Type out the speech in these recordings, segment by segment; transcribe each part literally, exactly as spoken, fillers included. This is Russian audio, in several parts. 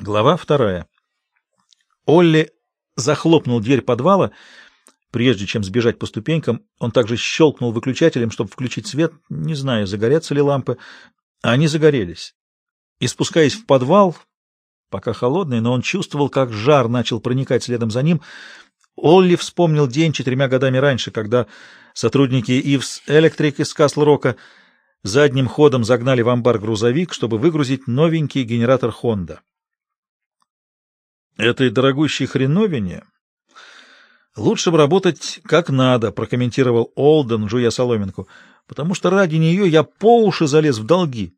Глава вторая. Олли захлопнул дверь подвала. Прежде чем сбежать по ступенькам, он также щелкнул выключателем, чтобы включить свет, не знаю, загорятся ли лампы. Они загорелись. И спускаясь в подвал, пока холодный, но он чувствовал, как жар начал проникать следом за ним, Олли вспомнил день четырьмя годами раньше, когда сотрудники Ивс Электрик из Касл-Рока задним ходом загнали в амбар грузовик, чтобы выгрузить новенький генератор Honda. «Этой дорогущей хреновине лучше бы работать как надо», — прокомментировал Олден, жуя соломинку, «потому что ради нее я по уши залез в долги».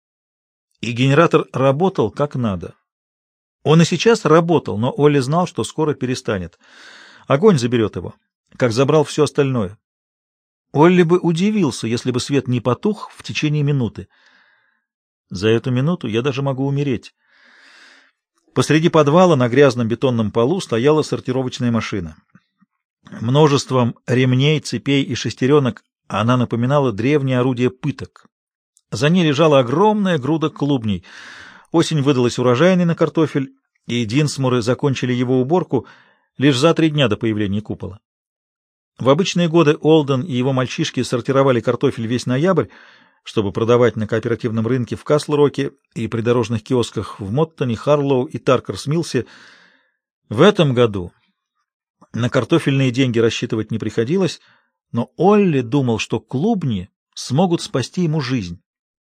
И генератор работал как надо. Он и сейчас работал, но Олли знал, что скоро перестанет. Огонь заберет его, как забрал все остальное. Олли бы удивился, если бы свет не потух в течение минуты. За эту минуту я даже могу умереть. Посреди подвала на грязном бетонном полу стояла сортировочная машина. Множеством ремней, цепей и шестеренок она напоминала древнее орудие пыток. За ней лежала огромная груда клубней. Осень выдалась урожайной на картофель, и Динсмуры закончили его уборку лишь за три дня до появления купола. В обычные годы Олден и его мальчишки сортировали картофель весь ноябрь, чтобы продавать на кооперативном рынке в Касл-Роке и придорожных киосках в Моттоне, Харлоу и Таркерс-Миллсе. В этом году на картофельные деньги рассчитывать не приходилось, но Олли думал, что клубни смогут спасти ему жизнь.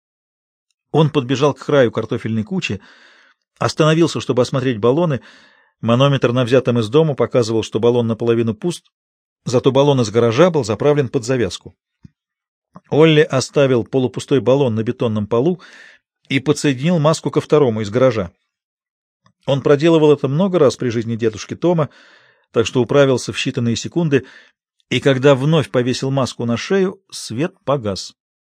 Он подбежал к краю картофельной кучи, остановился, чтобы осмотреть баллоны. Манометр на взятом из дома показывал, что баллон наполовину пуст, зато баллон из гаража был заправлен под завязку. Олли оставил полупустой баллон на бетонном полу и подсоединил маску ко второму из гаража. Он проделывал это много раз при жизни дедушки Тома, так что управился в считанные секунды, и когда вновь повесил маску на шею, свет погас.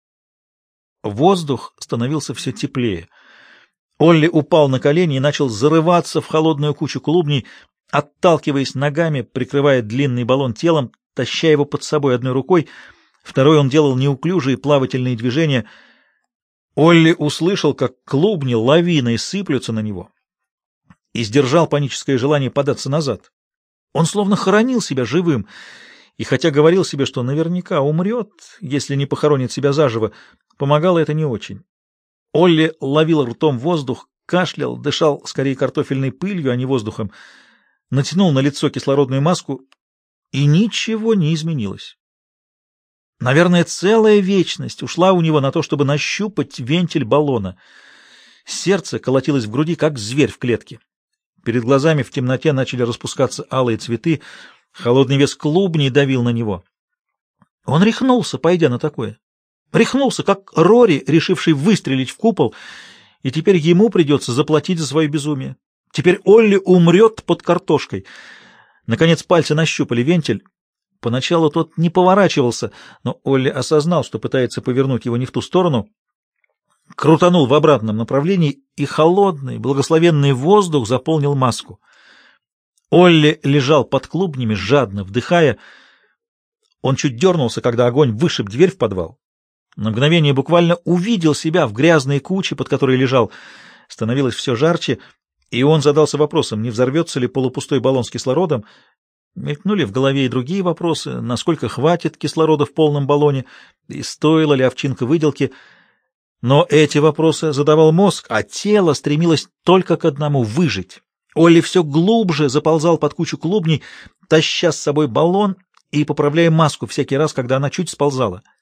Воздух становился все теплее. Олли упал на колени и начал зарываться в холодную кучу клубней, отталкиваясь ногами, прикрывая длинный баллон телом, таща его под собой одной рукой. Второй он делал неуклюжие плавательные движения. Олли услышал, как клубни лавиной сыплются на него, и сдержал паническое желание податься назад. Он словно хоронил себя живым, и хотя говорил себе, что наверняка умрет, если не похоронит себя заживо, помогало это не очень. Олли ловил ртом воздух, кашлял, дышал скорее картофельной пылью, а не воздухом, натянул на лицо кислородную маску, и ничего не изменилось. Наверное, целая вечность ушла у него на то, чтобы нащупать вентиль баллона. Сердце колотилось в груди, как зверь в клетке. Перед глазами в темноте начали распускаться алые цветы, холодный вес клубней давил на него. Он рехнулся, пойдя на такое. Рехнулся, как Рори, решивший выстрелить в купол, и теперь ему придется заплатить за свое безумие. Теперь Олли умрет под картошкой. Наконец пальцы нащупали вентиль. Поначалу тот не поворачивался, но Олли осознал, что пытается повернуть его не в ту сторону, крутанул в обратном направлении, и холодный, благословенный воздух заполнил маску. Олли лежал под клубнями, жадно вдыхая. Он чуть дернулся, когда огонь вышиб дверь в подвал. На мгновение буквально увидел себя в грязной куче, под которой лежал. Становилось все жарче, и он задался вопросом, не взорвется ли полупустой баллон с кислородом. Мелькнули в голове и другие вопросы, насколько хватит кислорода в полном баллоне, и стоила ли овчинка выделки. Но эти вопросы задавал мозг, а тело стремилось только к одному — выжить. Олли все глубже заползал под кучу клубней, таща с собой баллон и поправляя маску всякий раз, когда она чуть сползала.